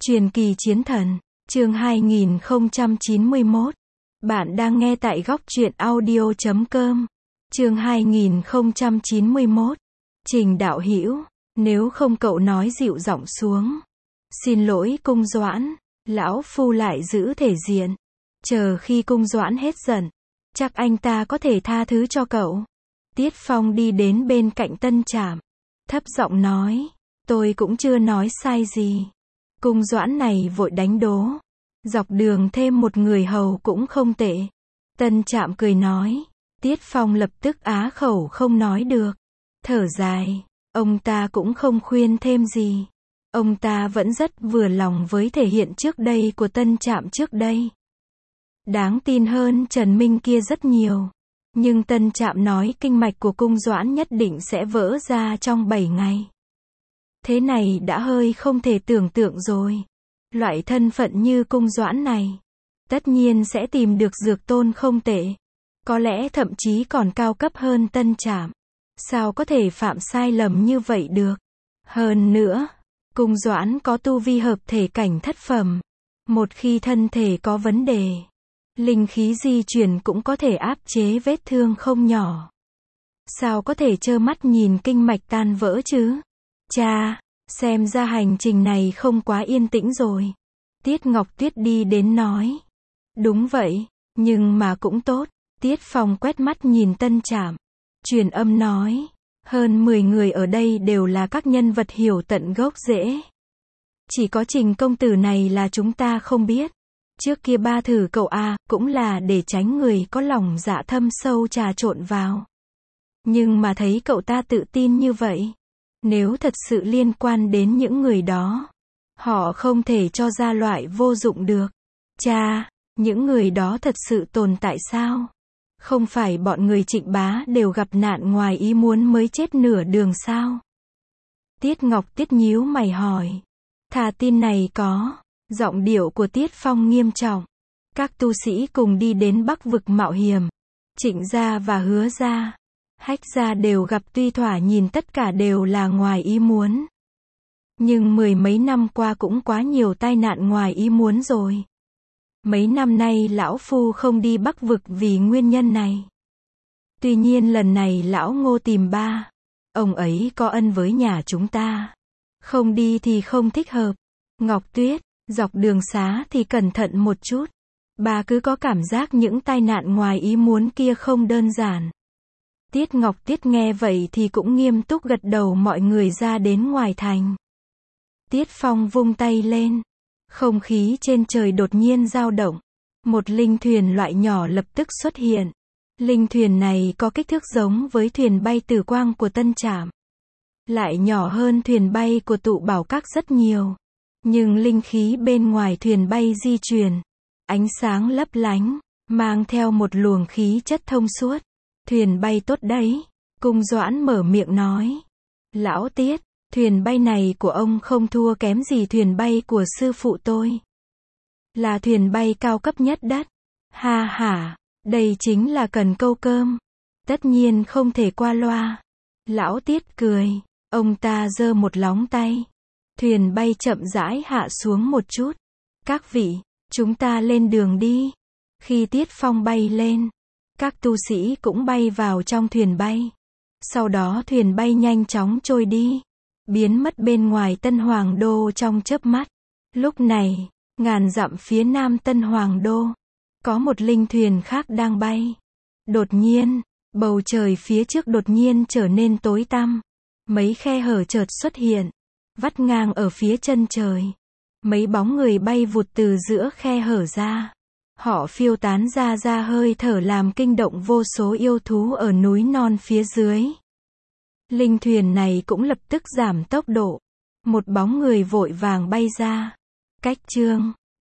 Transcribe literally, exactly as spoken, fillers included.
Truyền kỳ chiến thần, chương hai nghìn không trăm chín mươi mốt. Bạn đang nghe tại góc truyện audio chấm com. Chương hai nghìn không trăm chín mươi mốt. Trình đạo hữu, nếu không cậu nói dịu giọng xuống. Xin lỗi Cung Doãn, lão phu lại giữ thể diện. Chờ khi Cung Doãn hết giận, chắc anh ta có thể tha thứ cho cậu. Tiết Phong đi đến bên cạnh Tân Trạm, thấp giọng nói, tôi cũng chưa nói sai gì. Cung Doãn này vội đánh đố, dọc đường thêm một người hầu cũng không tệ. Tân Trạm cười nói, Tiết Phong lập tức á khẩu không nói được, thở dài, ông ta cũng không khuyên thêm gì. Ông ta vẫn rất vừa lòng với thể hiện trước đây của Tân Trạm trước đây. Đáng tin hơn Trần Minh kia rất nhiều. Nhưng Tân Trạm nói kinh mạch của Cung Doãn nhất định sẽ vỡ ra trong bảy ngày. Thế này đã hơi không thể tưởng tượng rồi. Loại thân phận như Cung Doãn này, tất nhiên sẽ tìm được dược tôn không tệ. Có lẽ thậm chí còn cao cấp hơn Tân Trạm. Sao có thể phạm sai lầm như vậy được? Hơn nữa, Cung Doãn có tu vi hợp thể cảnh thất phẩm. Một khi thân thể có vấn đề, linh khí di chuyển cũng có thể áp chế vết thương không nhỏ. Sao có thể trơ mắt nhìn kinh mạch tan vỡ chứ? Cha, xem ra hành trình này không quá yên tĩnh rồi. Tiết Ngọc Tuyết đi đến nói. Đúng vậy, nhưng mà cũng tốt. Tiết Phong quét mắt nhìn Tân Trạm, truyền âm nói. Hơn mười người ở đây đều là các nhân vật hiểu tận gốc rễ. Chỉ có Trình công tử này là chúng ta không biết. Trước kia ba thử cậu A, cũng là để tránh người có lòng dạ thâm sâu trà trộn vào. Nhưng mà thấy cậu ta tự tin như vậy. Nếu thật sự liên quan đến những người đó, họ không thể cho ra loại vô dụng được. Cha, những người đó thật sự tồn tại sao? Không phải bọn người Trịnh bá đều gặp nạn ngoài ý muốn mới chết nửa đường sao? Tiết Ngọc Tiết nhíu mày hỏi. Thà tin này có. Giọng điệu của Tiết Phong nghiêm trọng. Các tu sĩ cùng đi đến Bắc vực mạo hiểm. Trịnh gia và Hứa gia, Hách gia đều gặp, tuy thoạt nhìn tất cả đều là ngoài ý muốn. Nhưng mười mấy năm qua cũng quá nhiều tai nạn ngoài ý muốn rồi. Mấy năm nay lão phu không đi Bắc vực vì nguyên nhân này. Tuy nhiên lần này lão Ngô tìm ba. Ông ấy có ân với nhà chúng ta. Không đi thì không thích hợp. Ngọc Tuyết, dọc đường xá thì cẩn thận một chút. Bà cứ có cảm giác những tai nạn ngoài ý muốn kia không đơn giản. Tiết Ngọc Tiết nghe vậy thì cũng nghiêm túc gật đầu. Mọi người ra đến ngoài thành. Tiết Phong vung tay lên. Không khí trên trời đột nhiên dao động. Một linh thuyền loại nhỏ lập tức xuất hiện. Linh thuyền này có kích thước giống với thuyền bay Tử Quang của Tân Trạm. Lại nhỏ hơn thuyền bay của Tụ Bảo Các rất nhiều. Nhưng linh khí bên ngoài thuyền bay di chuyển. Ánh sáng lấp lánh, mang theo một luồng khí chất thông suốt. Thuyền bay tốt đấy. Cung Doãn mở miệng nói. Lão Tiết, thuyền bay này của ông không thua kém gì thuyền bay của sư phụ tôi. Là thuyền bay cao cấp nhất đất. Ha ha, đây chính là cần câu cơm. Tất nhiên không thể qua loa. Lão Tiết cười, ông ta giơ một lóng tay. Thuyền bay chậm rãi hạ xuống một chút. Các vị, chúng ta lên đường đi. Khi Tiết Phong bay lên, các tu sĩ cũng bay vào trong thuyền bay. Sau đó thuyền bay nhanh chóng trôi đi, biến mất bên ngoài Tân Hoàng Đô trong chớp mắt. Lúc này, ngàn dặm phía nam Tân Hoàng Đô, có một linh thuyền khác đang bay. Đột nhiên, bầu trời phía trước đột nhiên trở nên tối tăm. Mấy khe hở chợt xuất hiện, vắt ngang ở phía chân trời. Mấy bóng người bay vụt từ giữa khe hở ra. Họ phiêu tán ra ra hơi thở làm kinh động vô số yêu thú ở núi non phía dưới. Linh thuyền này cũng lập tức giảm tốc độ. Một bóng người vội vàng bay ra. Cách chương